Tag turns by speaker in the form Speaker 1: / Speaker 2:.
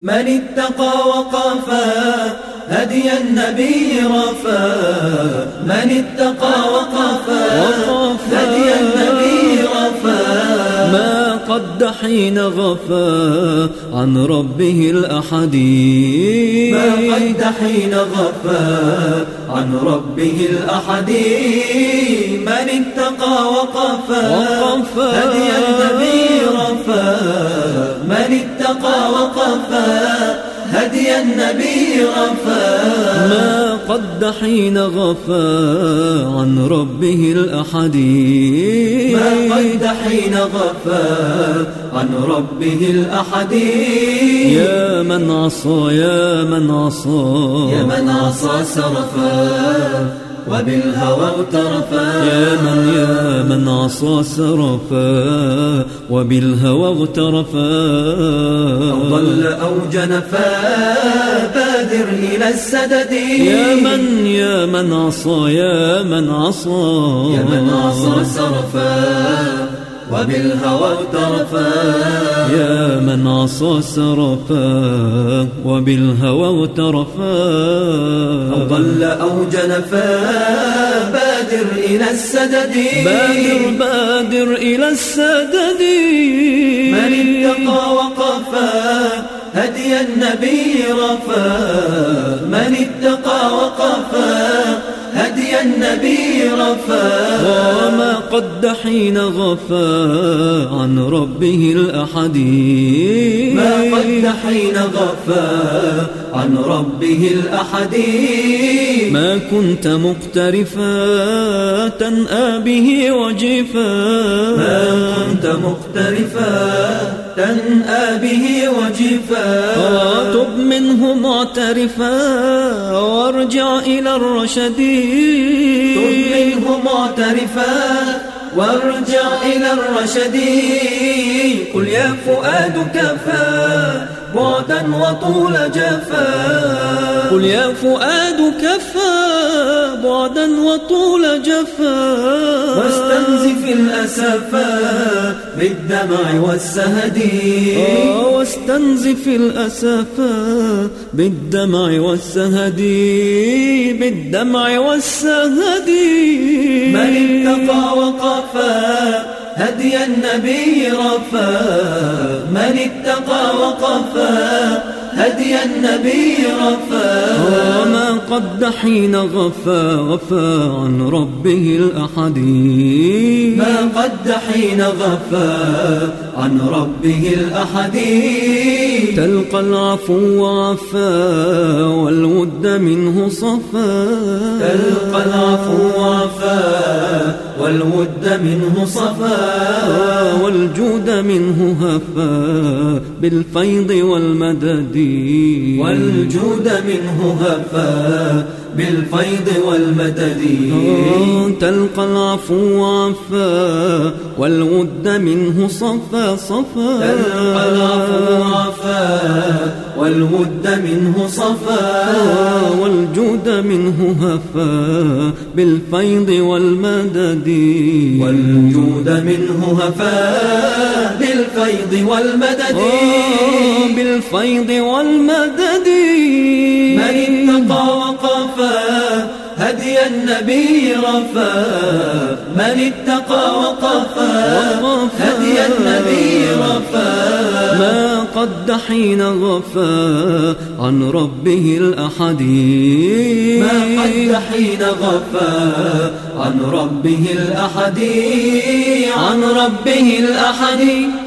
Speaker 1: من اتقى وقفا هدي النبي رفا، من اتقى وقفا هدي النبي رفا.
Speaker 2: ما قد حين غفا عن ربه الأحدي،
Speaker 1: ما قد حين غفا عن ربه الأحدي. من اتقى وقفا هدي النبي رفا، من اتقى وقفا هدي النبي رفا.
Speaker 2: ما قد حين غفا عن ربه الأحدي،
Speaker 1: ما قد حين غفا عن ربه الأحدي.
Speaker 2: يا من عصى يا من عصى
Speaker 1: يا من عصى سرفا وبالهوى اغترفا.
Speaker 2: يا من عصى سرفا وبالهوى اغترفا.
Speaker 1: أو ضل أو جنفا بادر إلى السدد.
Speaker 2: يا من عصى يا من عصى
Speaker 1: يا من عصى سرفا وبالهوى اغترفا.
Speaker 2: يا من عصى سرفا وبالهوى اغترفا.
Speaker 1: أو ضل أو جنفا بادر إلى السدد.
Speaker 2: بادر إلى السدد.
Speaker 1: من اتقى وقفا هدي النبي رفا، من اتقى وقفا هدي النبي رفا.
Speaker 2: وما قد حين غفا عن ربه الأحدي،
Speaker 1: ما قد حين غفا عن ربه الأحدي.
Speaker 2: ما كنت مقترفا تنأى به وجفا،
Speaker 1: ما كنت مقترفا تنأى به وجفا.
Speaker 2: تب منه معترفا وارجع إلى الرشد.
Speaker 1: تب منه معترفا وارجع إلى الرشد. قل يا فؤاد كفى بعدا وطول جفا.
Speaker 2: قل يا فؤاد كفى بعدا وطول جفا.
Speaker 1: واستنزف الأسفا بالدمع والسهد.
Speaker 2: واستنزف الأسفا بالدمع والسهد. بالدمع والسهد.
Speaker 1: من اتقى وقفا هدي النبي رفا، من اتقى وقفا هدي النبي رفا.
Speaker 2: وما قد حين غفا عن ربه الأحدي،
Speaker 1: ما قد حين غفا عن ربه الأحدي.
Speaker 2: تلقى العفو عفا والود منه صفا.
Speaker 1: تلقى العفو عفا والود منه صفا.
Speaker 2: والجود منه هفا بالفيض والمدد.
Speaker 1: والجود منه هفا بالفيض والمدد.
Speaker 2: تلقى العفو عفا والود منه صفا صفا.
Speaker 1: تلقى العفو عفا والود منه صفا.
Speaker 2: والجود منه هفا بالفيض والمدد.
Speaker 1: والجود منه هفا بالفيض والمدد.
Speaker 2: بالفيض والمدد.
Speaker 1: من اتقى وقفا هدي النبي رفا، من اتقى وقفا هدي النبي رفا.
Speaker 2: ما قد حين غفا عن ربه الأحدي،
Speaker 1: ما قد حين غفا عن ربه الأحدي. عن ربه الأحدي.